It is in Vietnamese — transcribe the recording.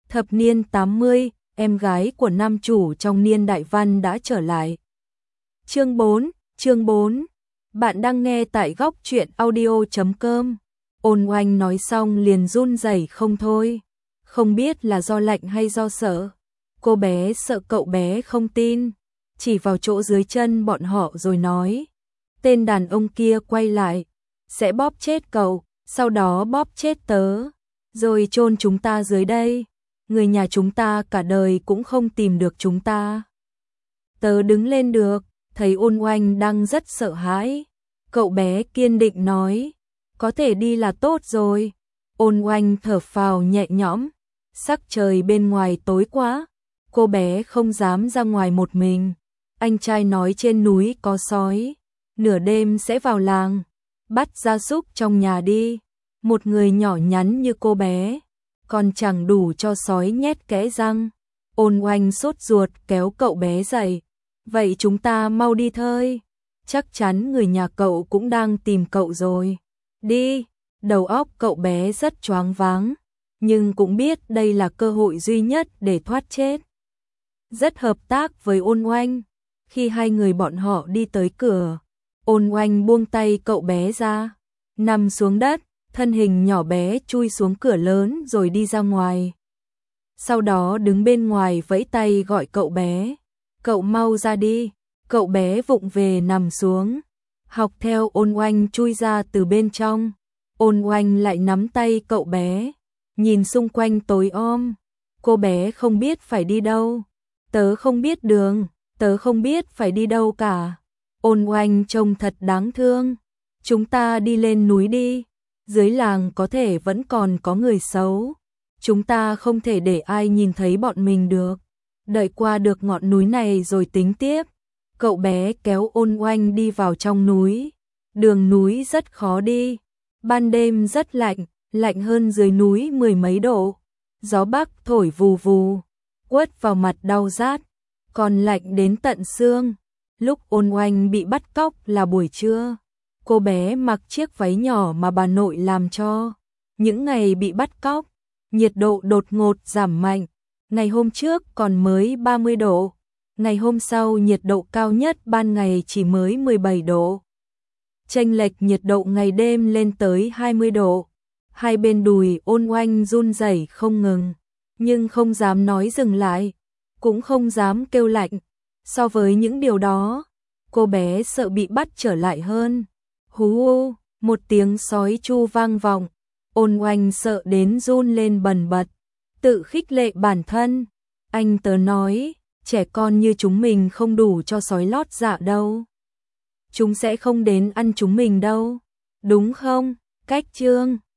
Thập niên 80, em gái của nam chủ trong niên đại văn đã trở lại. Chương 4. Bạn đang nghe tại góc truyện audio.com. Ôn Oanh nói xong liền run rẩy không thôi. Không biết là do lạnh hay do sợ. Cô bé sợ cậu bé không tin. Chỉ vào chỗ dưới chân bọn họ rồi nói. Tên đàn ông kia quay lại. Sẽ bóp chết cậu, sau đó bóp chết tớ. Rồi chôn chúng ta dưới đây. Người nhà chúng ta cả đời cũng không tìm được chúng ta. Tớ đứng lên được, thấy Ôn Oanh đang rất sợ hãi. Cậu bé kiên định nói, có thể đi là tốt rồi. Ôn Oanh thở phào nhẹ nhõm, sắc trời bên ngoài tối quá, cô bé không dám ra ngoài một mình. Anh trai nói trên núi có sói, nửa đêm sẽ vào làng, bắt gia súc trong nhà đi. Một người nhỏ nhắn như cô bé, còn chẳng đủ cho sói nhét kẽ răng. Ôn Oanh sốt ruột kéo cậu bé dậy. Vậy chúng ta mau đi thôi. Chắc chắn người nhà cậu cũng đang tìm cậu rồi. Đi. Đầu óc cậu bé rất choáng váng, nhưng cũng biết đây là cơ hội duy nhất để thoát chết. Rất hợp tác với Ôn Oanh. Khi hai người bọn họ đi tới cửa, Ôn Oanh buông tay cậu bé ra, nằm xuống đất, thân hình nhỏ bé chui xuống cửa lớn rồi đi ra ngoài. Sau đó đứng bên ngoài vẫy tay gọi cậu bé. Cậu mau ra đi. Cậu bé vụng về nằm xuống, học theo Ôn Oanh chui ra từ bên trong. Ôn Oanh lại nắm tay cậu bé, nhìn xung quanh tối om. Cô bé không biết phải đi đâu. Tớ không biết đường, tớ không biết phải đi đâu cả. Ôn Oanh trông thật đáng thương. Chúng ta đi lên núi đi. Dưới làng có thể vẫn còn có người xấu. Chúng ta không thể để ai nhìn thấy bọn mình được. Đợi qua được ngọn núi này rồi tính tiếp. Cậu bé kéo Ôn Oanh đi vào trong núi. Đường núi rất khó đi. Ban đêm rất lạnh, lạnh hơn dưới núi mười mấy độ. Gió bắc thổi vù vù, quất vào mặt đau rát, còn lạnh đến tận xương. Lúc Ôn Oanh bị bắt cóc là buổi trưa. Cô bé mặc chiếc váy nhỏ mà bà nội làm cho. Những ngày bị bắt cóc, nhiệt độ đột ngột giảm mạnh. Ngày hôm trước còn mới 30 độ. Ngày hôm sau nhiệt độ cao nhất ban ngày chỉ mới 17 độ. Chênh lệch nhiệt độ ngày đêm lên tới 20 độ. Hai bên đùi Ôn Oanh run rẩy không ngừng, nhưng không dám nói dừng lại, cũng không dám kêu lạnh. So với những điều đó, cô bé sợ bị bắt trở lại hơn. Hú u, một tiếng sói chu vang vọng. Ôn Oanh sợ đến run lên bần bật, tự khích lệ bản thân. Anh tớ nói, trẻ con như chúng mình không đủ cho sói lót dạ đâu. Chúng sẽ không đến ăn chúng mình đâu. Đúng không? Cách chương